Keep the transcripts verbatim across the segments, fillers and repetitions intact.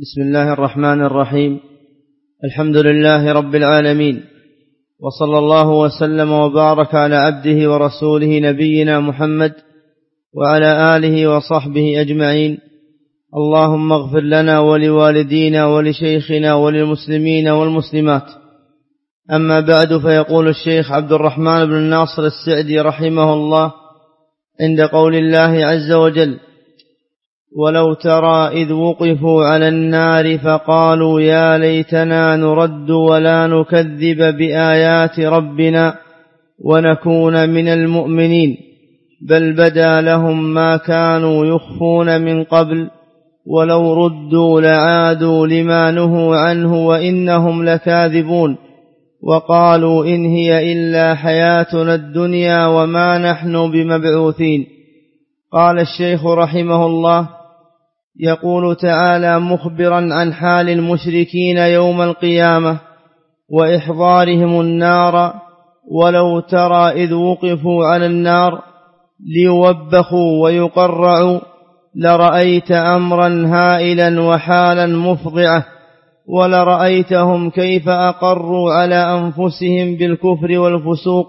بسم الله الرحمن الرحيم. الحمد لله رب العالمين، وصلى الله وسلم وبارك على عبده ورسوله نبينا محمد وعلى آله وصحبه أجمعين. اللهم اغفر لنا ولوالدينا ولشيخنا وللمسلمين والمسلمات. أما بعد، فيقول الشيخ عبد الرحمن بن ناصر السعدي رحمه الله عند قول الله عز وجل: ولو ترى إذ وقفوا على النار فقالوا يا ليتنا نرد ولا نكذب بآيات ربنا ونكون من المؤمنين، بل بدا لهم ما كانوا يخفون من قبل ولو ردوا لعادوا لما نهوا عنه وإنهم لكاذبون، وقالوا إن هي إلا حياتنا الدنيا وما نحن بمبعوثين. قال الشيخ رحمه الله: يقول تعالى مخبرا عن حال المشركين يوم القيامة وإحضارهم النار: ولو ترى إذ وقفوا على النار ليوبخوا ويقرعوا لرأيت أمرا هائلا وحالا مفضعة، ولرأيتهم كيف أقروا على أنفسهم بالكفر والفسوق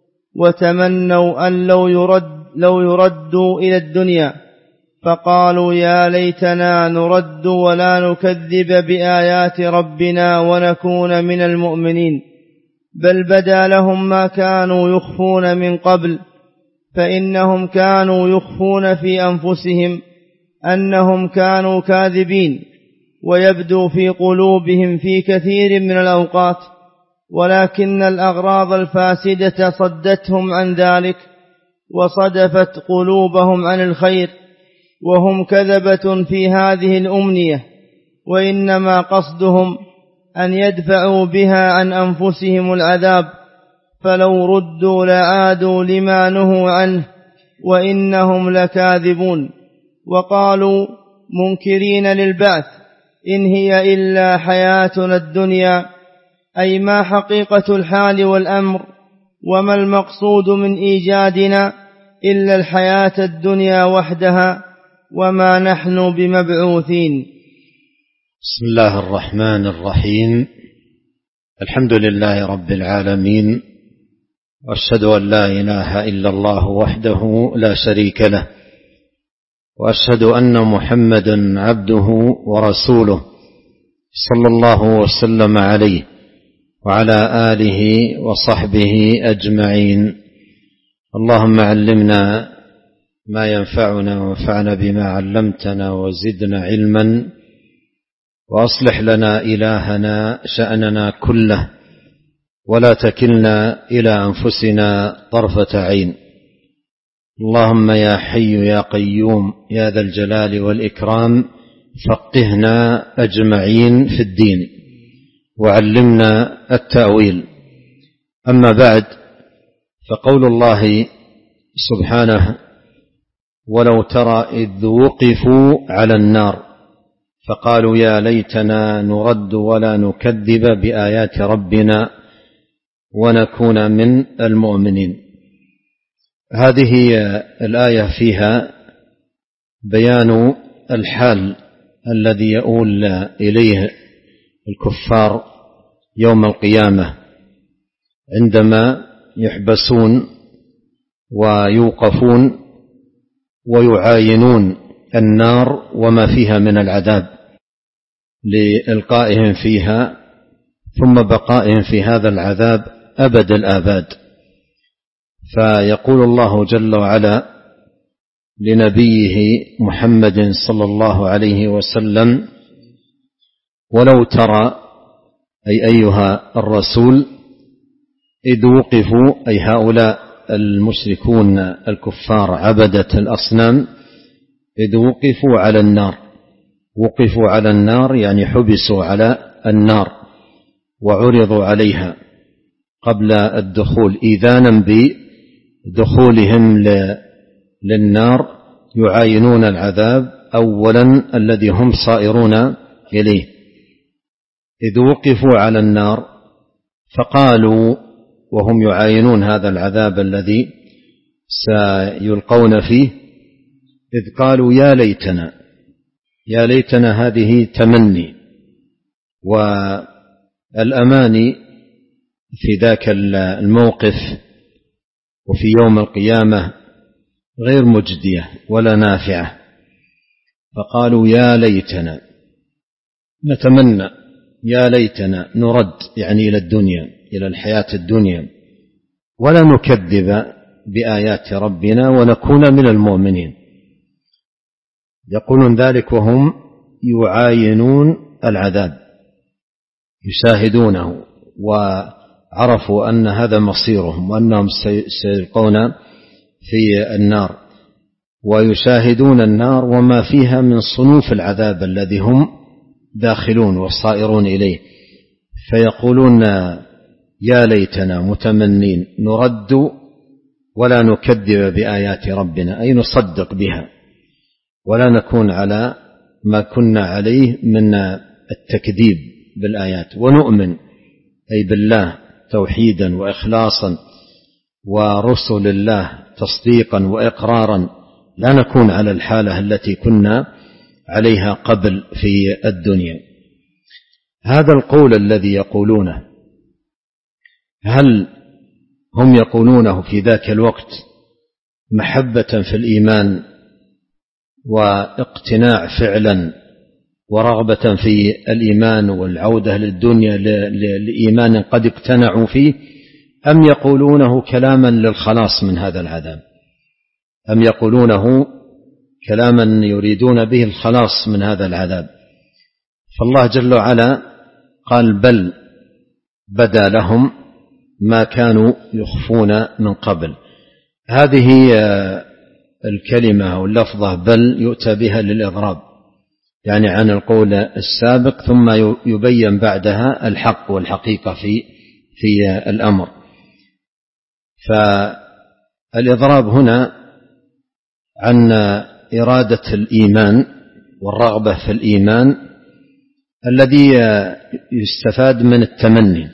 وتمنوا أن لو, يرد لو يردوا إلى الدنيا فقالوا يا ليتنا نرد ولا نكذب بآيات ربنا ونكون من المؤمنين، بل بدا لهم ما كانوا يخفون من قبل، فإنهم كانوا يخفون في أنفسهم أنهم كانوا كاذبين، ويبدو في قلوبهم في كثير من الأوقات، ولكن الأغراض الفاسدة صدتهم عن ذلك وصدفت قلوبهم عن الخير، وهم كذبة في هذه الأمنية، وإنما قصدهم أن يدفعوا بها عن أنفسهم العذاب، فلو ردوا لعادوا لما نهوا عنه وإنهم لكاذبون. وقالوا منكرين للبعث: إن هي إلا حياتنا الدنيا، أي ما حقيقة الحال والأمر، وما المقصود من إيجادنا إلا الحياة الدنيا وحدها، وما نحن بمبعوثين. بسم الله الرحمن الرحيم. الحمد لله رب العالمين، وأشهد أن لا إله إلا الله وحده لا شريك له، وأشهد أن محمدا عبده ورسوله صلى الله وسلم عليه وعلى آله وصحبه أجمعين. اللهم علمنا ما ينفعنا وانفعنا بما علمتنا وزدنا علما، وأصلح لنا إلهنا شأننا كله، ولا تكلنا إلى أنفسنا طرفة عين. اللهم يا حي يا قيوم يا ذا الجلال والإكرام، فقهنا أجمعين في الدين وعلمنا التأويل. أما بعد، فقول الله سبحانه: ولو ترى إذ وقفوا على النار فقالوا يا ليتنا نرد ولا نكذب بآيات ربنا ونكون من المؤمنين. هذه الآية فيها بيان الحال الذي يؤول إليه الكفار يوم القيامة عندما يحبسون ويوقفون ويعاينون النار وما فيها من العذاب لإلقائهم فيها ثم بقائهم في هذا العذاب أبد الآباد. فيقول الله جل وعلا لنبيه محمد صلى الله عليه وسلم: ولو ترى، أي أيها الرسول، إذ وقفوا، أي هؤلاء المشركون الكفار عبدة الأصنام، إذ وقفوا على النار. وقفوا على النار يعني حبسوا على النار وعرضوا عليها قبل الدخول، إذانا بدخولهم للنار، يعاينون العذاب أولا الذي هم صائرون إليه. إذ وقفوا على النار فقالوا، وهم يعاينون هذا العذاب الذي سيلقون فيه، إذ قالوا يا ليتنا، يا ليتنا هذه تمني، والأماني في ذاك الموقف وفي يوم القيامة غير مجدية ولا نافعة. فقالوا يا ليتنا نتمنى، يا ليتنا نرد يعني إلى الدنيا، إلى الحياة الدنيا، ولا نكذب بآيات ربنا ونكون من المؤمنين. يقولون ذلك وهم يعاينون العذاب، يشاهدونه وعرفوا أن هذا مصيرهم وأنهم سيلقون في النار، ويشاهدون النار وما فيها من صنوف العذاب الذي هم داخلون وصائرون إليه. فيقولون يا ليتنا متمنين نرد ولا نكذب بآيات ربنا، أي نصدق بها ولا نكون على ما كنا عليه من التكذيب بالآيات، ونؤمن أي بالله توحيدا وإخلاصا، ورسل الله تصديقا وإقرارا، لا نكون على الحالة التي كنا عليها قبل في الدنيا. هذا القول الذي يقولونه هل هم يقولونه في ذاك الوقت محبة في الإيمان واقتناع فعلا ورغبة في الإيمان والعودة للدنيا لإيمان قد اقتنعوا فيه، أم يقولونه كلاما للخلاص من هذا العذاب، أم يقولونه كلاما يريدون به الخلاص من هذا العذاب؟ فالله جل وعلا قال بل بدا لهم ما كانوا يخفون من قبل. هذه الكلمة أو اللفظة بل يؤتى بها للإضراب، يعني عن القول السابق ثم يبين بعدها الحق والحقيقة في في الأمر. فالإضراب هنا عن إرادة الإيمان والرغبة في الإيمان الذي يستفاد من التمني،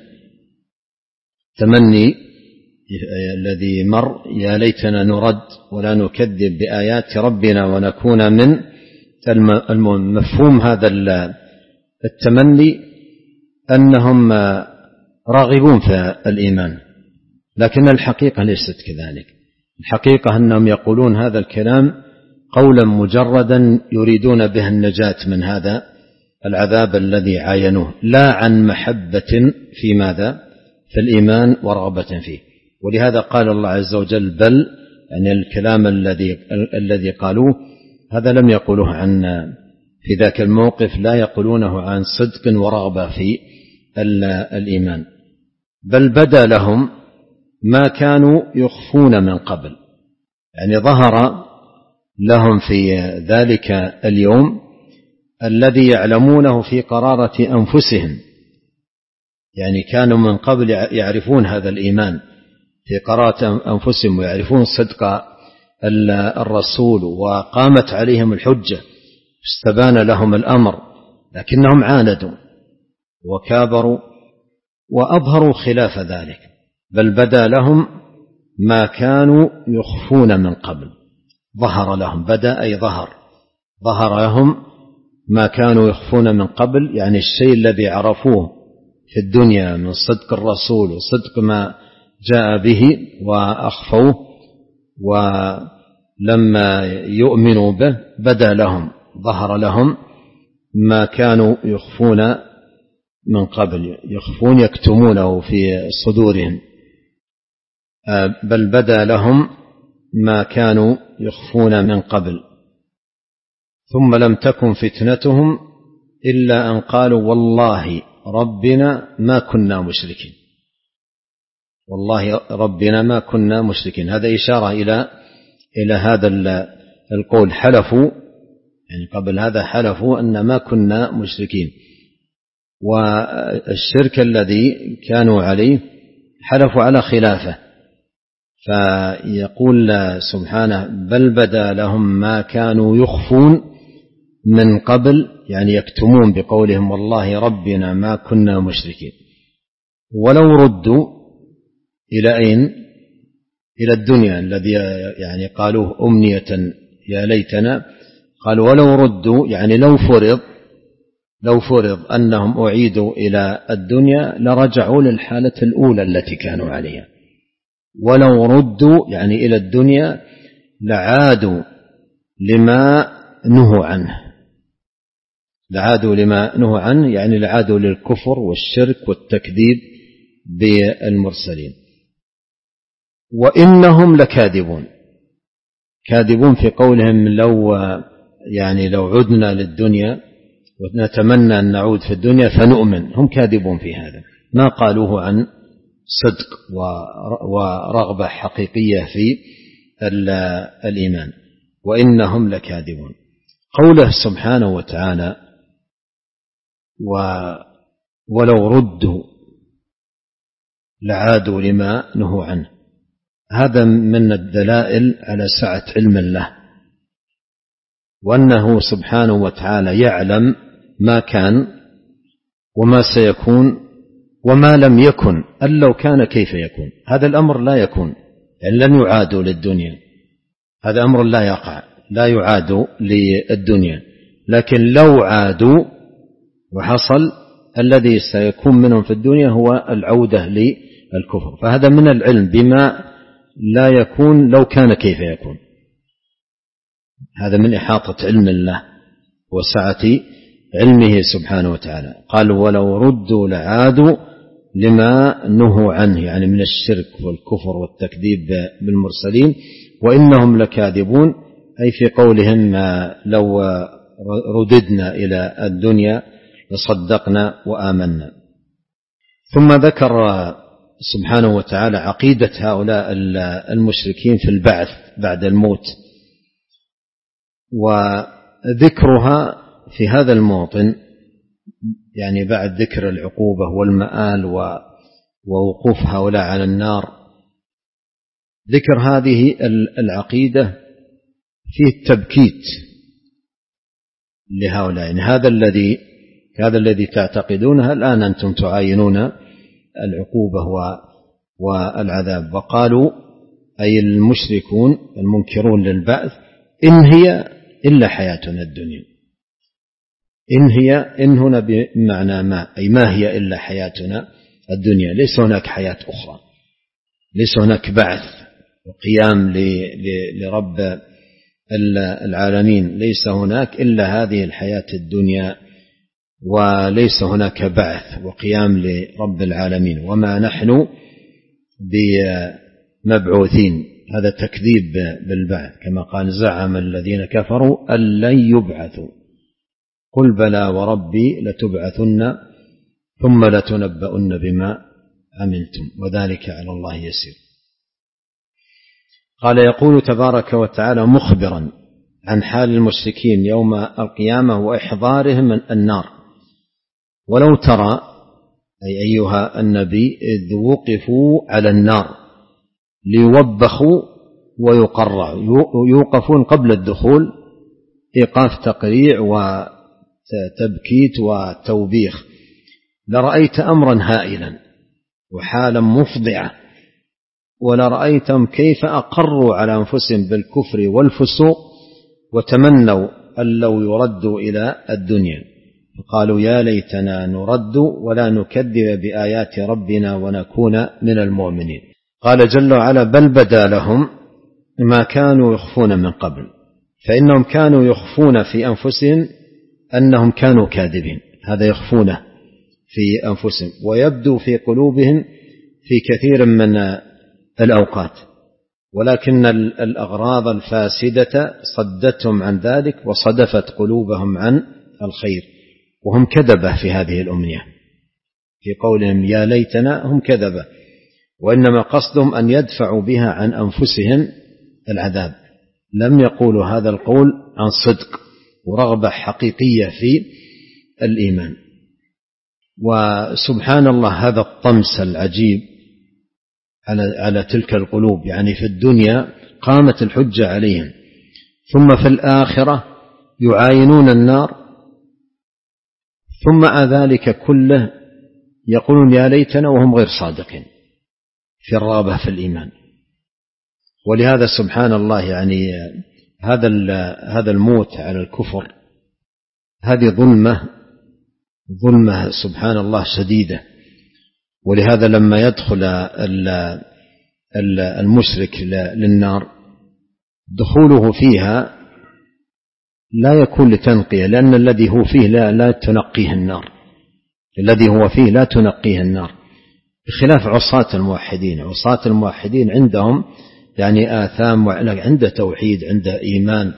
تمني الذي مر يا ليتنا نرد ولا نكذب بآيات ربنا ونكون من المفهوم هذا التمني أنهم راغبون في الإيمان، لكن الحقيقة ليست كذلك. الحقيقة أنهم يقولون هذا الكلام قولا مجردا يريدون به النجاة من هذا العذاب الذي عاينوه، لا عن محبة في ماذا؟ في الإيمان ورغبة فيه. ولهذا قال الله عز وجل بل، يعني الكلام الذي الذي قالوه هذا لم يقولوه عن في ذاك الموقف، لا يقولونه عن صدق ورغبة في الإيمان. بل بدا لهم ما كانوا يخفون من قبل، يعني ظهر لهم في ذلك اليوم الذي يعلمونه في قرارة أنفسهم، يعني كانوا من قبل يعرفون هذا الإيمان في قرارة أنفسهم ويعرفون صدق الرسول وقامت عليهم الحجة، استبان لهم الأمر، لكنهم عاندوا وكابروا وأظهروا خلاف ذلك. بل بدا لهم ما كانوا يخفون من قبل، ظهر لهم، بدا أي ظهر، ظهر لهم ما كانوا يخفون من قبل، يعني الشيء الذي عرفوه في الدنيا من صدق الرسول وصدق ما جاء به وأخفوه ولما يؤمنوا به بدا لهم، ظهر لهم ما كانوا يخفون من قبل، يخفون يكتمونه في صدورهم. بل بدا لهم ما كانوا يخفون من قبل ثم لم تكن فتنتهم إلا أن قالوا والله ربنا ما كنا مشركين، والله ربنا ما كنا مشركين. هذا إشارة إلى إلى هذا القول، حلفوا يعني قبل هذا حلفوا أن ما كنا مشركين، والشرك الذي كانوا عليه حلفوا على خلافه. فيقول سبحانه بل بدا لهم ما كانوا يخفون من قبل، يعني يكتمون بقولهم والله ربنا ما كنا مشركين. ولو ردوا إلى أين؟ إلى الدنيا الذي يعني قالوه أمنية يا ليتنا، قال ولو ردوا يعني لو فرض لو فرض أنهم أعيدوا إلى الدنيا لرجعوا للحالة الأولى التي كانوا عليها. ولو ردوا يعني إلى الدنيا لعادوا لما نهوا عنه لعادوا لما نهوا عنه يعني لعادوا للكفر والشرك والتكذيب بالمرسلين. وإنهم لكاذبون، كاذبون في قولهم لو يعني لو عدنا للدنيا ونتمنى أن نعود في الدنيا فنؤمن، هم كاذبون في هذا، ما قالوه عن صدق ورغبة حقيقية في الإيمان. وإنهم لكاذبون. قوله سبحانه وتعالى ولو ردوا لعادوا لما نهوا عنه، هذا من الدلائل على سعة علم الله، وأنه سبحانه وتعالى يعلم ما كان وما سيكون وما لم يكن، أن لو كان كيف يكون. هذا الأمر لا يكون، يعني لن يعادوا للدنيا، هذا أمر لا يقع، لا يعادوا للدنيا. لكن لو عادوا وحصل، الذي سيكون منهم في الدنيا هو العودة للكفر، فهذا من العلم بما لا يكون لو كان كيف يكون. هذا من إحاطة علم الله وسعة علمه سبحانه وتعالى. قال ولو ردوا لعادوا لما نهوا عنه، يعني من الشرك والكفر والتكذيب بالمرسلين. وإنهم لكاذبون، أي في قولهم لو رددنا إلى الدنيا لصدقنا وآمنا. ثم ذكر سبحانه وتعالى عقيدة هؤلاء المشركين في البعث بعد الموت، وذكرها في هذا الموطن يعني بعد ذكر العقوبة والمآل ووقوف هؤلاء على النار، ذكر هذه العقيدة فيه التبكيت لهؤلاء، يعني هذا الذي هذا الذي تعتقدونه الآن أنتم تعاينون العقوبة والعذاب. وقالوا أي المشركون المنكرون للبعث إن هي إلا حياتنا الدنيا. إن هي إن هنا بمعنى ما، أي ما هي إلا حياتنا الدنيا، ليس هناك حياة أخرى، ليس هناك بعث وقيام لرب العالمين، ليس هناك إلا هذه الحياة الدنيا، وليس هناك بعث وقيام لرب العالمين، وما نحن بمبعوثين. هذا تكذيب بالبعث، كما قال زعم الذين كفروا أن لن يبعثوا قل بلى وربي لتبعثن ثم لتنبؤن بما عملتم وذلك على الله يسير. قال يقول تبارك وتعالى مخبرا عن حال المشركين يوم القيامة وإحضارهم النار: ولو ترى أي أيها النبي إذ وقفوا على النار ليوبخوا ويقرعوا، يوقفون قبل الدخول إيقاف تقريع وتبكيت وتوبيخ، لرأيت أمرا هائلا وحالا مفضعة، ولرأيتهم كيف أقروا على أنفسهم بالكفر والفسوق وتمنوا أن لو يردوا إلى الدنيا، فقالوا يا ليتنا نرد ولا نكذب بآيات ربنا ونكون من المؤمنين. قال جل وعلا بل بدا لهم ما كانوا يخفون من قبل، فإنهم كانوا يخفون في أنفسهم أنهم كانوا كاذبين، هذا يخفونه في أنفسهم، ويبدو في قلوبهم في كثير من الأوقات، ولكن الأغراض الفاسدة صدتهم عن ذلك وصدفت قلوبهم عن الخير، وهم كذبة في هذه الأمنية، في قولهم يا ليتنا هم كذبة، وإنما قصدهم أن يدفعوا بها عن أنفسهم العذاب، لم يقولوا هذا القول عن صدق ورغبة حقيقية في الإيمان. وسبحان الله هذا الطمس العجيب على على تلك القلوب، يعني في الدنيا قامت الحجة عليهم، ثم في الآخرة يعاينون النار، ثم مع ذلك كله يقولون يا ليتنا وهم غير صادقين في الرغبة في الإيمان. ولهذا سبحان الله يعني هذا هذا الموت على الكفر هذه ظلمة ظلمة سبحان الله شديدة. ولهذا لما يدخل المشرك للنار دخوله فيها لا يكون لتنقية، لأن الذي هو فيه لا, لا تنقيه النار، الذي هو فيه لا تنقيه النار، بخلاف عصاة الموحدين. عصاة الموحدين عندهم يعني آثام، عنده توحيد، عنده إيمان،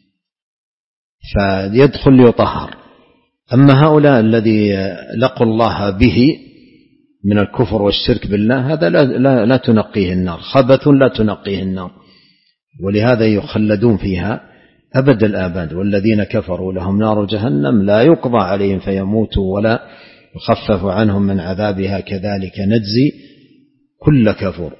فيدخل ليطهر. أما هؤلاء الذي لقوا الله به من الكفر والشرك بالله هذا لا, لا, لا تنقيه النار، خبث لا تنقيه النار، ولهذا يخلدون فيها أبد الآباد. والذين كفروا لهم نار جهنم لا يقضى عليهم فيموتوا ولا يخفف عنهم من عذابها كذلك نجزي كل كفور،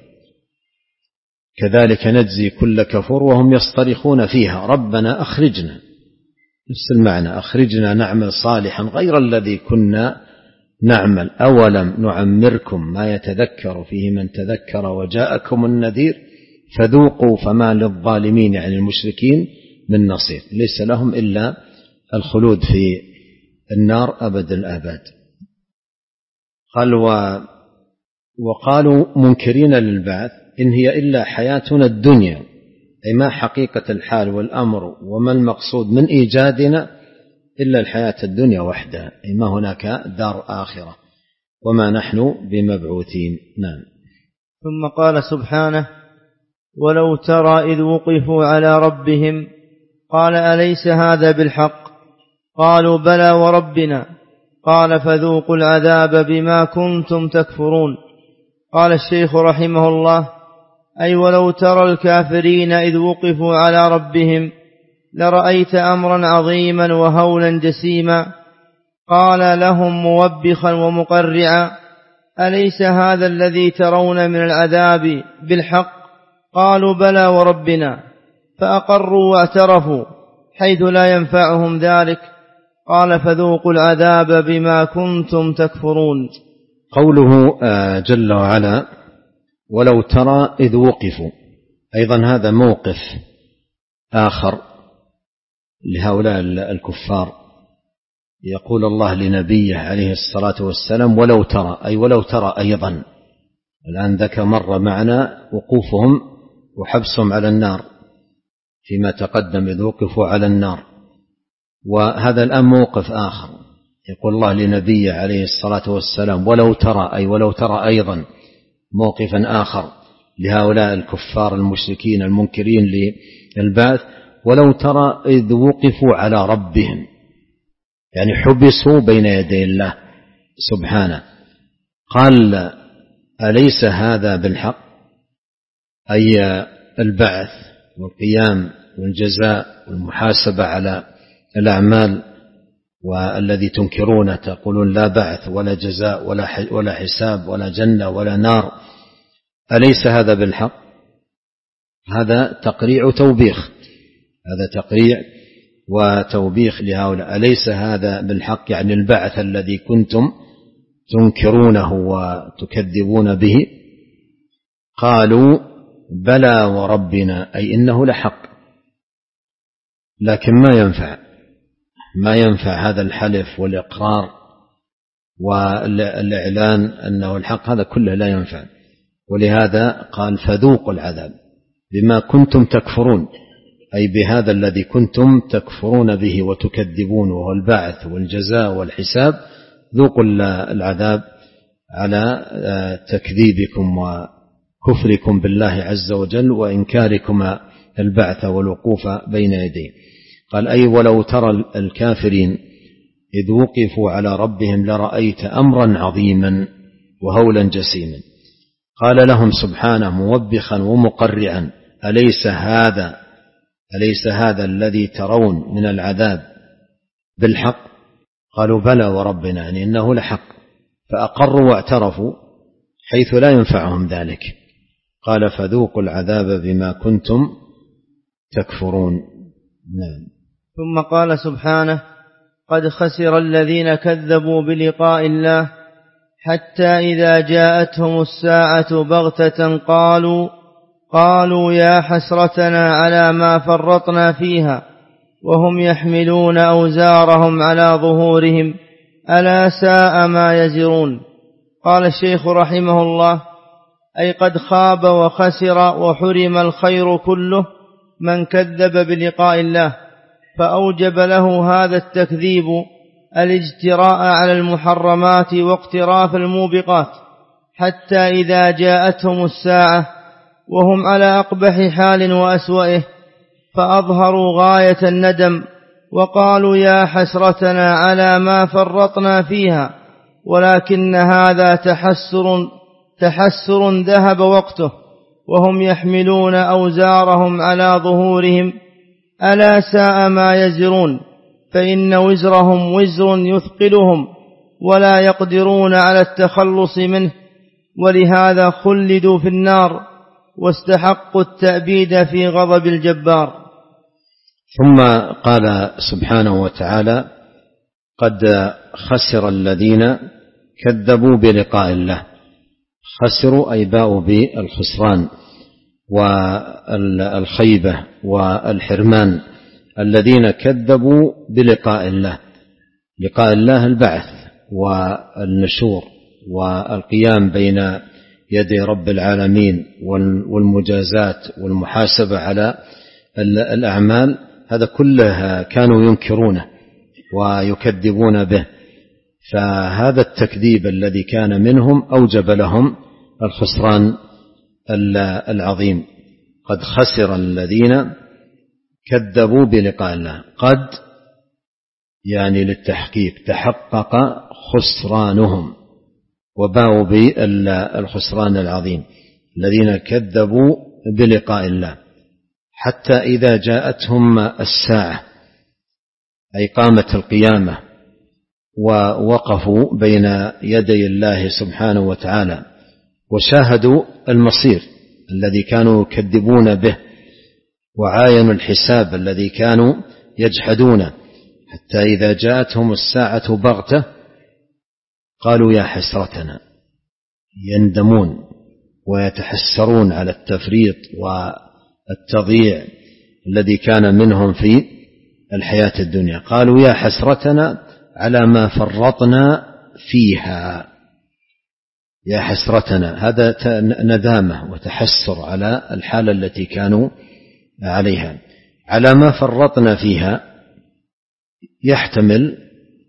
كذلك نجزي كل كفور وهم يصطرخون فيها ربنا أخرجنا، نفس المعنى، أخرجنا نعمل صالحا غير الذي كنا نعمل أولم نعمركم ما يتذكر فيه من تذكر وجاءكم النذير فذوقوا فما للظالمين يعني المشركين من نصير، ليس لهم إلا الخلود في النار أبد الآباد. قال وقالوا منكرين للبعث إن هي إلا حياتنا الدنيا، أي ما حقيقة الحال والأمر وما المقصود من إيجادنا إلا الحياة الدنيا وحدها، أي ما هناك دار آخرة وما نحن بمبعوثين. نعم. ثم قال سبحانه ولو ترى إذ وقفوا على ربهم قال أليس هذا بالحق؟ قالوا بلى وربنا. قال فذوقوا العذاب بما كنتم تكفرون. قال الشيخ رحمه الله أي ولو ترى الكافرين إذ وقفوا على ربهم لرأيت أمرا عظيما وهولا جسيما. قال لهم موبخا ومقرعا أليس هذا الذي ترون من العذاب بالحق؟ قالوا بلى وربنا. فأقروا واعترفوا حيث لا ينفعهم ذلك. قال فذوقوا العذاب بما كنتم تكفرون. قوله جل وعلا ولو ترى إذ وقفوا، أيضا هذا موقف آخر لهؤلاء الكفار. يقول الله لنبيه عليه الصلاة والسلام ولو ترى، أي ولو ترى أيضا. الآن ذكر مرة معنا وقوفهم وحبسهم على النار فيما تقدم إذ وقفوا على النار، وهذا الآن موقف آخر. يقول الله لنبيه عليه الصلاة والسلام ولو ترى، أي ولو ترى أيضا موقفا آخر لهؤلاء الكفار المشركين المنكرين للبعث. ولو ترى إذ وقفوا على ربهم، يعني حبسوا بين يدي الله سبحانه. قال أليس هذا بالحق؟ أي البعث والقيام والجزاء والمحاسبة على الأعمال، والذي تنكرونه تقولون لا بعث ولا جزاء ولا حساب ولا جنة ولا نار، أليس هذا بالحق؟ هذا تقريع توبيخ، هذا تقريع وتوبيخ لهؤلاء. أليس هذا بالحق يعني البعث الذي كنتم تنكرونه وتكذبون به؟ قالوا بلى وربنا، أي إنه لحق، لكن ما ينفع ما ينفع هذا الحلف والإقرار والإعلان أنه الحق، هذا كله لا ينفع. ولهذا قال فذوقوا العذاب بما كنتم تكفرون، أي بهذا الذي كنتم تكفرون به وتكذبون، وهو البعث والجزاء والحساب. ذوقوا العذاب على تكذيبكم وكفركم بالله عز وجل وإنكاركم البعث والوقوف بين يديه. قال أي ولو ترى الكافرين إذ وقفوا على ربهم لرأيت أمرا عظيما وهولا جسيما. قال لهم سبحانه موبخا ومقرعا أليس هذا أليس هذا الذي ترون من العذاب بالحق؟ قالوا بلى وربنا، يعني إنه لحق. فأقروا واعترفوا حيث لا ينفعهم ذلك. قال فذوقوا العذاب بما كنتم تكفرون. نعم. ثم قال سبحانه قد خسر الذين كذبوا بلقاء الله حتى إذا جاءتهم الساعة بغتة قالوا قالوا يا حسرتنا على ما فرطنا فيها وهم يحملون أوزارهم على ظهورهم ألا ساء ما يزرون. قال الشيخ رحمه الله: أي قد خاب وخسر وحرم الخير كله من كذب بلقاء الله، فأوجب له هذا التكذيب الاجتراء على المحرمات واقتراف الموبقات، حتى إذا جاءتهم الساعة وهم على أقبح حال وأسوأه فأظهروا غاية الندم وقالوا يا حسرتنا على ما فرطنا فيها، ولكن هذا تحسر تحسر ذهب وقته وهم يحملون أوزارهم على ظهورهم ألا ساء ما يزرون، فإن وزرهم وزر يثقلهم ولا يقدرون على التخلص منه، ولهذا خلدوا في النار واستحقوا التأبيد في غضب الجبار. ثم قال سبحانه وتعالى: قد خسر الذين كذبوا بلقاء الله. خسروا أي باءوا بالخسران والخيبة والحرمان الذين كذبوا بلقاء الله. لقاء الله البعث والنشور والقيام بين يدي رب العالمين والمجازات والمحاسبة على الأعمال، هذا كله كانوا ينكرونه ويكذبون به، فهذا التكذيب الذي كان منهم أوجب لهم الخسران العظيم. قد خسر الذين كذبوا بلقاء الله. قد يعني للتحقيق، تحقق خسرانهم وباءوا بالخسران العظيم الذين كذبوا بلقاء الله، حتى إذا جاءتهم الساعة أي قامت القيامة ووقفوا بين يدي الله سبحانه وتعالى وشاهدوا المصير الذي كانوا يكذبون به وعاينوا الحساب الذي كانوا يجحدونه، حتى إذا جاءتهم الساعة بغتة قالوا يا حسرتنا، يندمون ويتحسرون على التفريط والتضييع الذي كان منهم في الحياة الدنيا. قالوا يا حسرتنا على ما فرطنا فيها. يا حسرتنا هذا ندامة وتحسر على الحالة التي كانوا عليها. على ما فرطنا فيها يحتمل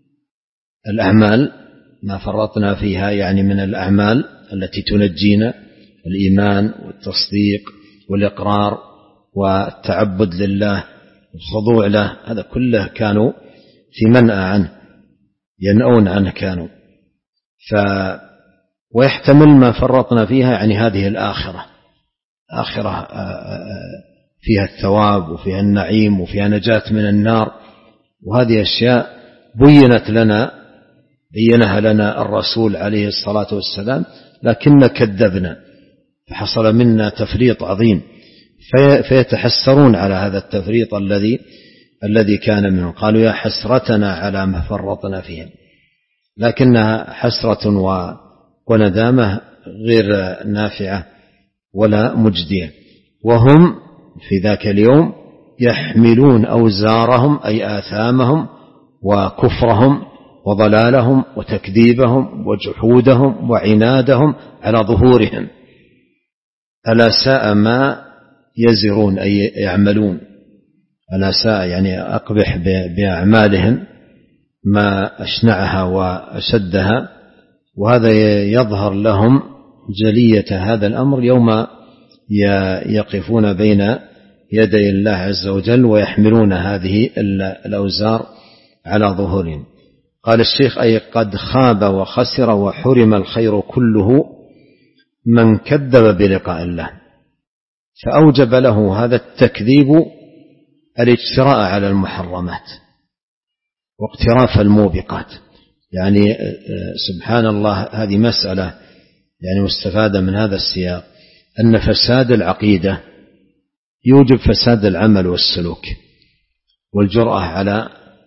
الأعمال، ما فرطنا فيها يعني من الأعمال التي تنجينا، الإيمان والتصديق والإقرار والتعبد لله والخضوع له، هذا كله كانوا في منأى عنه، ينأون عنه كانوا. ف ويحتمل ما فرطنا فيها يعني هذه الآخرة، آخرة فيها الثواب وفيها النعيم وفيها نجاة من النار، وهذه أشياء بينت لنا بينها لنا الرسول عليه الصلاة والسلام، لكن كذبنا فحصل منا تفريط عظيم، في فيتحسرون على هذا التفريط الذي الذي كان منه. قالوا يا حسرتنا على ما فرطنا فيها، لكنها حسرة وندامة غير نافعة ولا مجدية. وهم في ذاك اليوم يحملون أوزارهم أي آثامهم وكفرهم وضلالهم وتكذيبهم وجحودهم وعنادهم على ظهورهم. ألا ساء ما يزرون أي يعملون. ألا ساء يعني أقبح بأعمالهم ما أشنعها وأشدها، وهذا يظهر لهم جلية هذا الأمر يوم يقفون بين يدي الله عز وجل ويحملون هذه الأوزار على ظهورهم. قال الشيخ أي قد خاب وخسر وحرم الخير كله من كذب بلقاء الله، فأوجب له هذا التكذيب الاجتراء على المحرمات واقتراف الموبقات. يعني سبحان الله، هذه مسألة يعني مستفادة من هذا السياق، أن فساد العقيدة يوجب فساد العمل والسلوك والجرأة على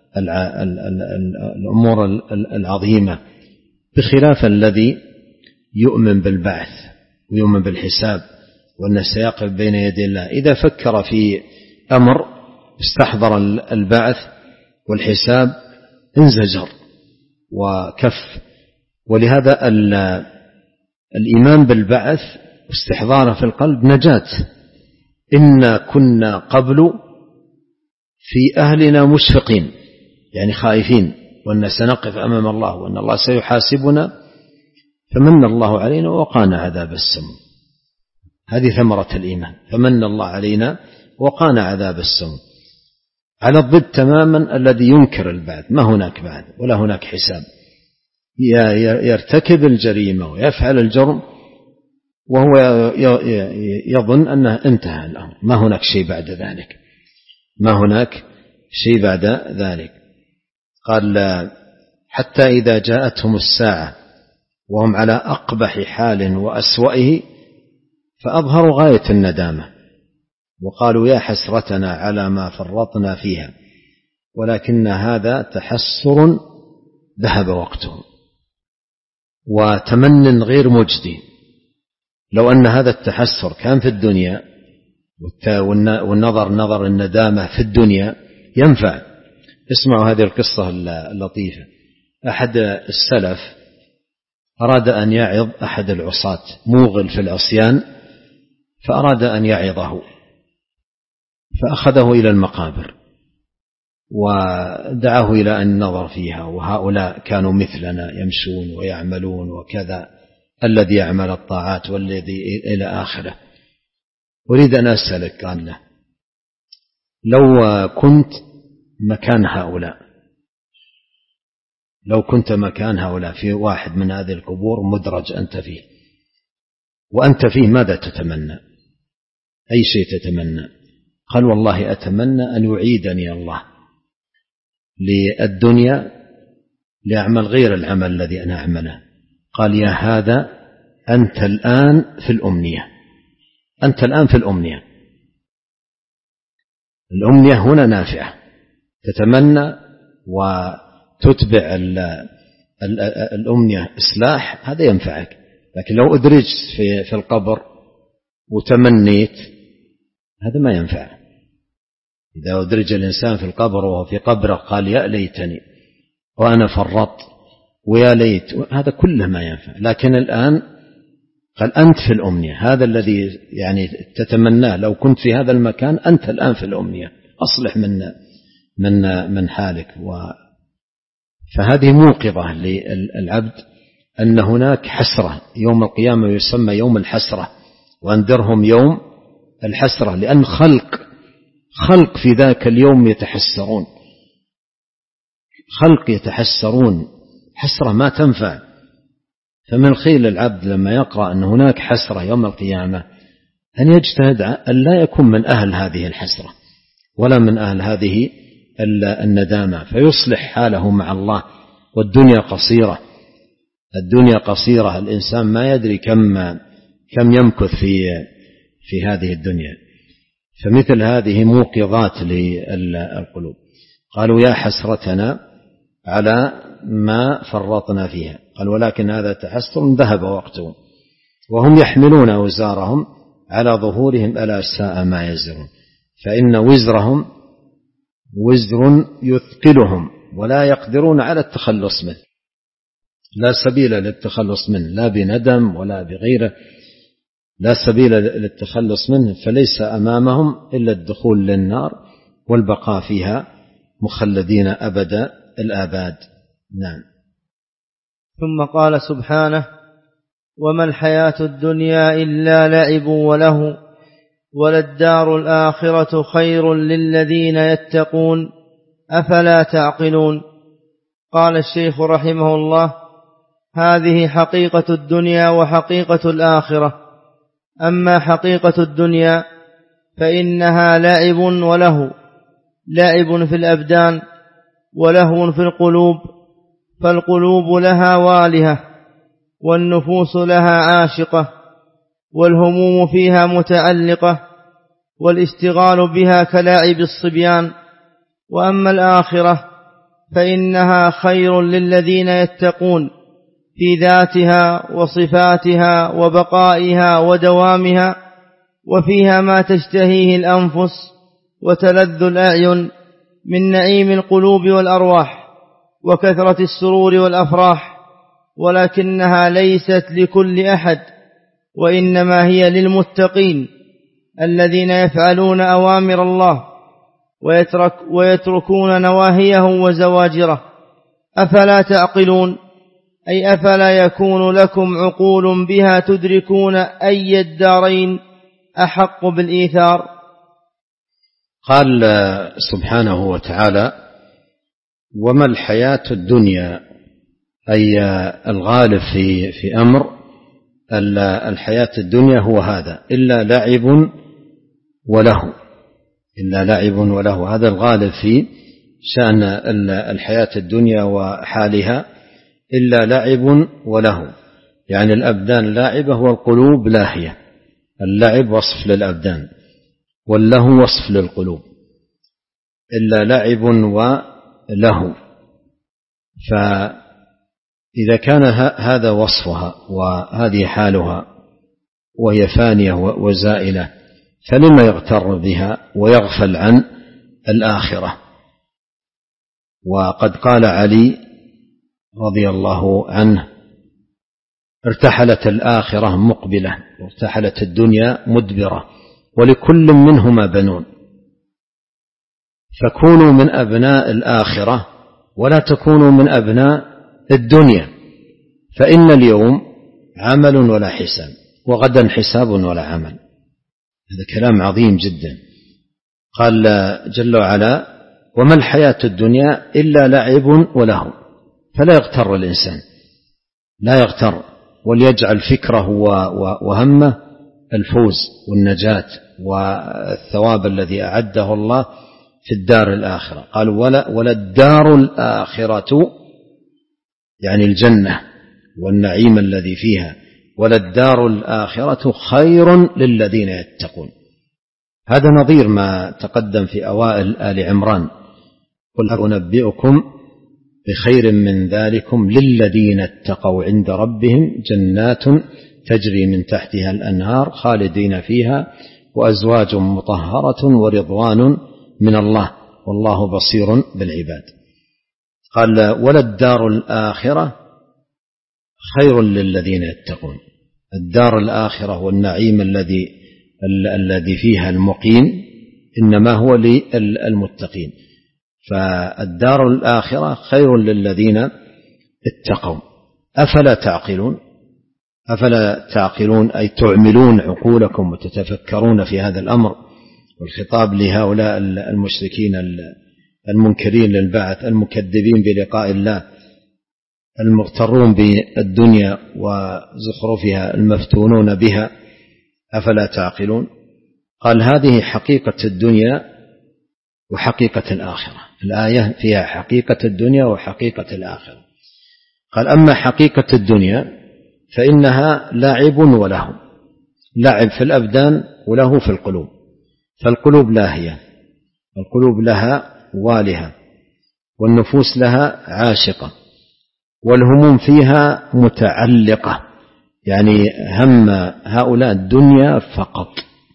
الأمور العظيمة، بخلاف الذي يؤمن بالبعث ويؤمن بالحساب وأنه سيقف بين يدي الله. إذا فكر في أمر استحضر البعث والحساب انزجر وكف. ولهذا الإيمان بالبعث واستحضاره في القلب نجاة. إنا كنا قبل في أهلنا مشفقين، يعني خائفين، وأن سنقف أمام الله وأن الله سيحاسبنا، فمن الله علينا ووقانا عذاب السموم. هذه ثمرة الإيمان، فمن الله علينا وقانا عذاب السموم. على الضد تماما الذي ينكر البعث، ما هناك بعث ولا هناك حساب، يرتكب الجريمة ويفعل الجرم وهو يظن أنه انتهى الأمر، ما هناك شيء بعد ذلك، ما هناك شيء بعد ذلك. قال حتى إذا جاءتهم الساعة وهم على أقبح حال وأسوأه فأظهروا غاية الندامة وقالوا يا حسرتنا على ما فرطنا فيها ولكن هذا تحسر ذهب وقته وتمن غير مجدي. لو أن هذا التحسر كان في الدنيا والنظر نظر الندامة في الدنيا ينفع. اسمعوا هذه القصة اللطيفة. أحد السلف أراد أن يعظ أحد العصاة موغل في العصيان، فأراد أن يعظه فأخذه إلى المقابر ودعاه إلى أن نظر فيها، وهؤلاء كانوا مثلنا يمشون ويعملون وكذا، الذي يعمل الطاعات والذي إلى آخره. أريد أن أسألك، قال له لو كنت مكان هؤلاء، لو كنت مكان هؤلاء في واحد من هذه القبور مدرج أنت فيه وأنت فيه، ماذا تتمنى؟ أي شيء تتمنى؟ قال والله أتمنى أن يعيدني الله للدنيا لأعمل غير العمل الذي أنا أعمله. قال يا هذا أنت الآن في الأمنية، أنت الآن في الأمنية. الأمنية هنا نافعة، تتمنى وتتبع الأمنية إصلاح، هذا ينفعك. لكن لو أدرجت في, في القبر وتمنيت هذا ما ينفع. إذا أدرج الإنسان في القبر وهو في قبره قال يا ليتني وأنا فرط ويا ليت، هذا كله ما ينفع. لكن الآن قال أنت في الأمنية، هذا الذي يعني تتمناه لو كنت في هذا المكان أنت الآن في الأمنية، أصلح من من من حالك. فهذه موقظة للعبد أن هناك حسرة يوم القيامة يسمى يوم الحسرة، وأنذرهم يوم الحسرة، لأن خلق خلق في ذاك اليوم يتحسرون، خلق يتحسرون حسرة ما تنفع. فمن خيل العبد لما يقرأ أن هناك حسرة يوم القيامة أن يجتهد أن لا يكون من أهل هذه الحسرة ولا من أهل هذه الندامة، فيصلح حاله مع الله. والدنيا قصيرة، الدنيا قصيرة، الإنسان ما يدري كم كم يمكث في في هذه الدنيا. فمثل هذه موقظات للقلوب. قالوا يا حسرتنا على ما فرطنا فيها، قال ولكن هذا تحسر ذهب وقته وهم يحملون أوزارهم على ظهورهم ألا ساء ما يزرون. فإن وزرهم وزر يثقلهم ولا يقدرون على التخلص منه، لا سبيل للتخلص منه، لا بندم ولا بغيره، لا سبيل للتخلص منه. فليس أمامهم إلا الدخول للنار والبقاء فيها مخلدين أبد الآباد. نعم. ثم قال سبحانه وما الحياة الدنيا إلا لعب وله وللدار الآخرة خير للذين يتقون أفلا تعقلون. قال الشيخ رحمه الله هذه حقيقة الدنيا وحقيقة الآخرة. أما حقيقة الدنيا فإنها لعب وله، لعب في الأبدان ولهو في القلوب، فالقلوب لها والهة والنفوس لها عاشقة والهموم فيها متعلقة والاشتغال بها كلاعب الصبيان. وأما الآخرة فإنها خير للذين يتقون في ذاتها وصفاتها وبقائها ودوامها، وفيها ما تشتهيه الأنفس وتلذ الأعين من نعيم القلوب والأرواح وكثرة السرور والأفراح، ولكنها ليست لكل أحد، وإنما هي للمتقين الذين يفعلون أوامر الله ويترك ويتركون نواهيه وزواجره. أفلا تعقلون؟ أي أفلا يكون لكم عقول بها تدركون أي الدارين أحق بالإيثار؟ قال سبحانه وتعالى: وما الحياة الدنيا، أي الغالب في في أمر الحياة الدنيا هو هذا، إلا لعب وله، إلا لعب وله. هذا الغالب في شأن الحياة الدنيا وحالها، إلا لعب وله، يعني الأبدان لاعبة والقلوب لاهية. اللعب وصف للأبدان واللهو وصف للقلوب. إلا لعب وله، فإذا كان هذا وصفها وهذه حالها وهي فانية وزائلة، فلما يغتر بها ويغفل عن الآخرة؟ وقد قال علي رضي الله عنه: ارتحلت الآخرة مقبلة وارتحلت الدنيا مدبرة، ولكل منهما بنون، فكونوا من أبناء الآخرة ولا تكونوا من أبناء الدنيا، فإن اليوم عمل ولا حساب، وغدا حساب ولا عمل. هذا كلام عظيم جدا. قال جل وعلا: وما الحياة الدنيا إلا لعب وله. فلا يغتر الإنسان، لا يغتر، وليجعل فكره وهمه الفوز والنجاة والثواب الذي أعده الله في الدار الآخرة. قال: ولا, ولا الدار الآخرة، يعني الجنة والنعيم الذي فيها، ولا الدار الآخرة خير للذين يتقون. هذا نظير ما تقدم في أوائل آل عمران: قل أنبئكم بخير من ذلكم للذين اتقوا عند ربهم جنات تجري من تحتها الأنهار خالدين فيها وأزواج مطهرة ورضوان من الله والله بصير بالعباد. قال: ولا الدار الآخرة خير للذين يتقون. الدار الآخرة والنعيم الذي الذي فيها المقيم إنما هو للمتقين، فالدار الآخرة خير للذين اتقوا. أفلا تعقلون؟ أفلا تعقلون أي تعملون عقولكم وتتفكرون في هذا الأمر. والخطاب لهؤلاء المشركين المنكرين للبعث المكذبين بلقاء الله المغترون بالدنيا وزخرفها المفتونون بها: أفلا تعقلون؟ قال: هذه حقيقة الدنيا وحقيقة الآخرة. الآية فيها حقيقة الدنيا وحقيقة الآخرة. قال: أما حقيقة الدنيا فإنها لعب وله، لعب في الأبدان وله في القلوب. فالقلوب لاهية، القلوب لها والهة، والنفوس لها عاشقة، والهموم فيها متعلقة، يعني هم هؤلاء الدنيا فقط،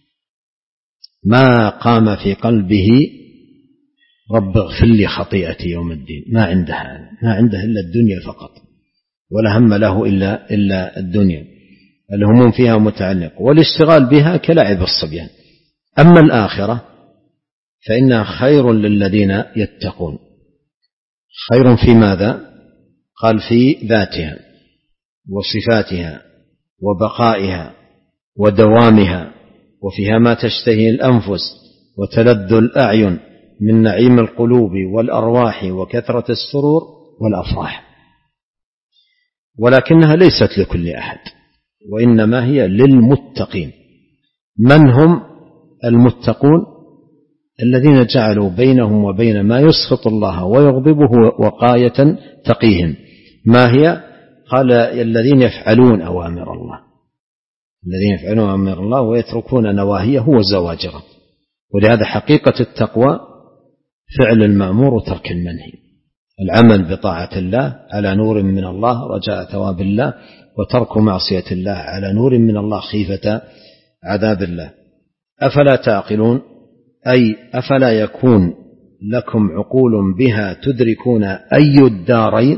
ما قام في قلبه رب اغفر لي خطيئتي يوم الدين، ما عندها ما عنده إلا الدنيا فقط، ولا هم له إلا, إلا الدنيا. الهموم فيها متعلقة، والاشتغال بها كلعب الصبيان. أما الآخرة فإنها خير للذين يتقون. خير في ماذا؟ قال: في ذاتها وصفاتها وبقائها ودوامها، وفيها ما تشتهي الأنفس وتلذ الأعين من نعيم القلوب والأرواح وكثرة السرور والأفراح. ولكنها ليست لكل أحد، وإنما هي للمتقين. من هم المتقون؟ الذين جعلوا بينهم وبين ما يسخط الله ويغضبه وقاية تقيهم. ما هي؟ قال: الذين يفعلون أوامر الله، الذين يفعلون أوامر الله ويتركون نواهيه وزواجره. ولهذا حقيقة التقوى فعل المأمور وترك المنهي، العمل بطاعة الله على نور من الله رجاء ثواب الله، وترك معصية الله على نور من الله خيفة عذاب الله. أفلا تعقلون، أي أفلا يكون لكم عقول بها تدركون أي الدارين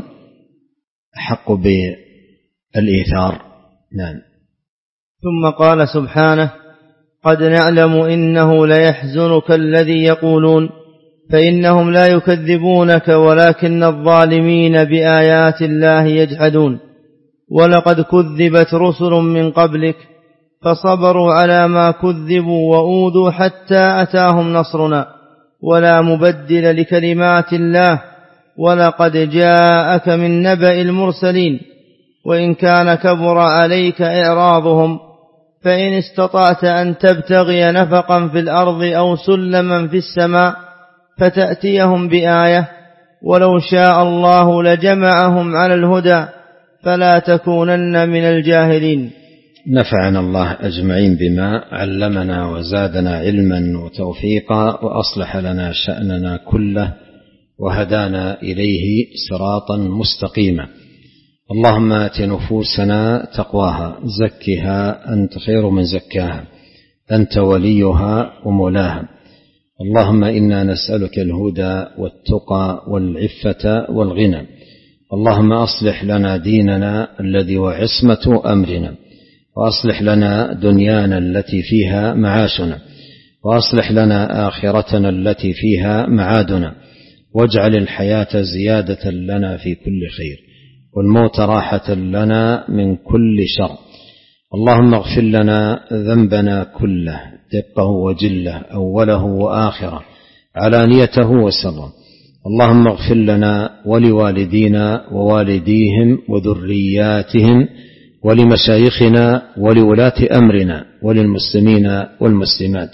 أحق بالإيثار. نعم. ثم قال سبحانه: قد نعلم إنه ليحزنك الذي يقولون فإنهم لا يكذبونك ولكن الظالمين بآيات الله يجحدون. ولقد كذبت رسل من قبلك فصبروا على ما كذبوا وأوذوا حتى أتاهم نصرنا ولا مبدل لكلمات الله ولقد جاءك من نبأ المرسلين. وإن كان كبر عليك إعراضهم فإن استطعت أن تبتغي نفقا في الأرض أو سلما في السماء فتأتيهم بآية ولو شاء الله لجمعهم على الهدى فلا تكونن من الجاهلين. نفعنا الله أجمعين بما علمنا وزادنا علما وتوفيقا وأصلح لنا شأننا كله وهدانا إليه صراطا مستقيما. اللهم آت نفوسنا تقواها زكها أنت خير من زكاها أنت وليها ومولاها. اللهم إنا نسألك الهدى والتقى والعفة والغنى. اللهم أصلح لنا ديننا الذي هو عصمة أمرنا، وأصلح لنا دنيانا التي فيها معاشنا، وأصلح لنا آخرتنا التي فيها معادنا، واجعل الحياة زيادة لنا في كل خير والموت راحة لنا من كل شر. اللهم اغفر لنا ذنبنا كله دقه وجله أوله وآخره علانيته وسره. اللهم اغفر لنا ولوالدينا ووالديهم وذرياتهم ولمشايخنا ولولاة أمرنا وللمسلمين والمسلمات.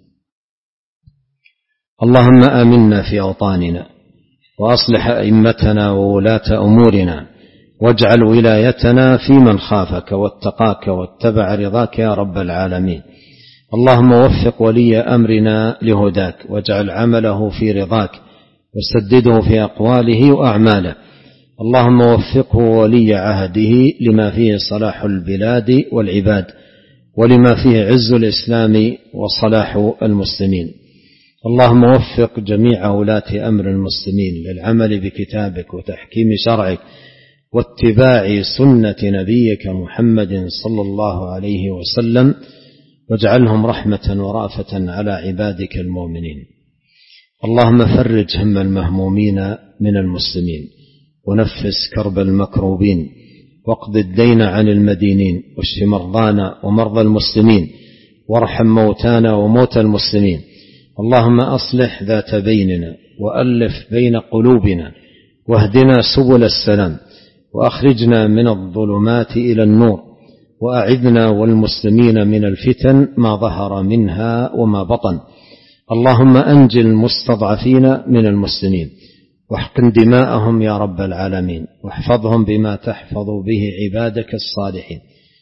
اللهم آمنا في أوطاننا وأصلح أئمتنا وولاة أمورنا واجعل ولايتنا في من خافك واتقاك واتبع رضاك يا رب العالمين. اللهم وفق ولي أمرنا لهداك واجعل عمله في رضاك وسدده في أقواله وأعماله. اللهم وفقه ولي عهده لما فيه صلاح البلاد والعباد ولما فيه عز الإسلام وصلاح المسلمين. اللهم وفق جميع ولاة أمر المسلمين للعمل بكتابك وتحكيم شرعك واتباع سنة نبيك محمد صلى الله عليه وسلم، واجعلهم رحمة ورأفة على عبادك المؤمنين. اللهم فرج هم المهمومين من المسلمين ونفس كرب المكروبين واقض الدين عن المدينين واشف مرضانا ومرضى المسلمين وارحم موتانا وموتى المسلمين. اللهم أصلح ذات بيننا وألف بين قلوبنا واهدنا سبل السلام وأخرجنا من الظلمات إلى النور وأعذنا والمسلمين من الفتن ما ظهر منها وما بطن. اللهم أنجِ المستضعفين من المسلمين واحقن دماءهم يا رب العالمين واحفظهم بما تحفظ به عبادك الصالحين.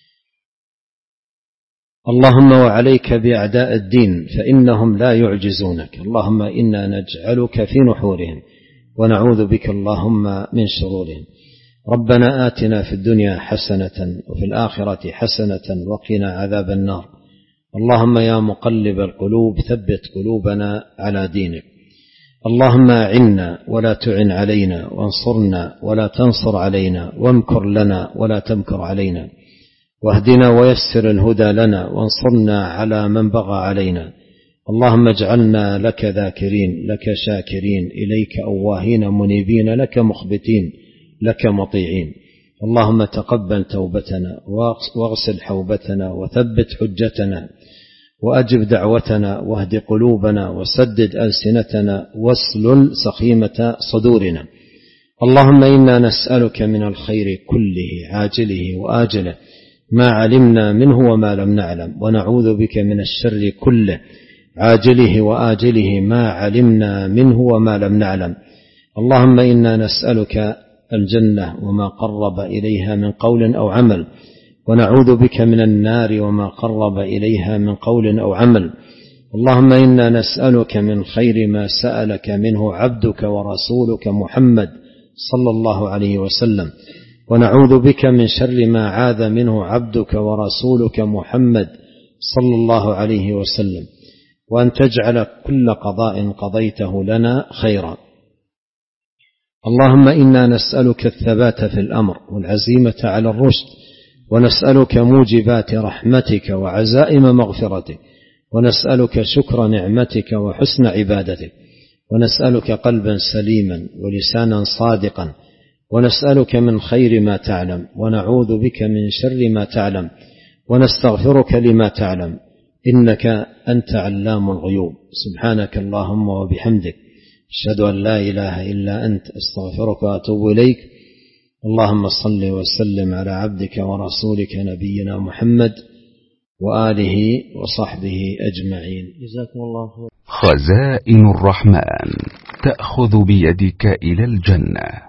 اللهم وعليك بأعداء الدين فإنهم لا يعجزونك. اللهم إنا نجعلك في نحورهم ونعوذ بك اللهم من شرورهم. ربنا آتنا في الدنيا حسنة وفي الآخرة حسنة وقنا عذاب النار. اللهم يا مقلب القلوب ثبت قلوبنا على دينك. اللهم أعنا ولا تعن علينا وانصرنا ولا تنصر علينا وامكر لنا ولا تمكر علينا واهدنا ويسر الهدى لنا وانصرنا على من بغى علينا. اللهم اجعلنا لك ذاكرين لك شاكرين إليك أواهين منيبين لك مخبتين لك مطيعين. اللهم تقبل توبتنا واغسل حوبتنا وثبت حجتنا وأجب دعوتنا واهد قلوبنا وسدد ألسنتنا واسلل سخيمة صدورنا. اللهم إنا نسألك من الخير كله عاجله وآجله ما علمنا منه وما لم نعلم، ونعوذ بك من الشر كله عاجله وآجله ما علمنا منه وما لم نعلم. اللهم إنا نسألك الجنة وما قرب إليها من قول أو عمل، ونعوذ بك من النار وما قرب إليها من قول أو عمل. اللهم إنا نسألك من خير ما سألك منه عبدك ورسولك محمد صلى الله عليه وسلم، ونعوذ بك من شر ما عاذ منه عبدك ورسولك محمد صلى الله عليه وسلم. وأن تجعل كل قضاء قضيته لنا خيرا. اللهم إنا نسألك الثبات في الأمر والعزيمة على الرشد، ونسألك موجبات رحمتك وعزائم مغفرتك، ونسألك شكر نعمتك وحسن عبادتك، ونسألك قلبا سليما ولسانا صادقا، ونسألك من خير ما تعلم، ونعوذ بك من شر ما تعلم، ونستغفرك لما تعلم، إنك أنت علام الغيوب. سبحانك اللهم وبحمدك، أشهد أن لا إله إلا أنت، أستغفرك وأتوب إليك. اللهم صل وسلم على عبدك ورسولك نبينا محمد وآله وصحبه أجمعين. جزاكم الله خير. خزائن الرحمن تأخذ بيدك إلى الجنة.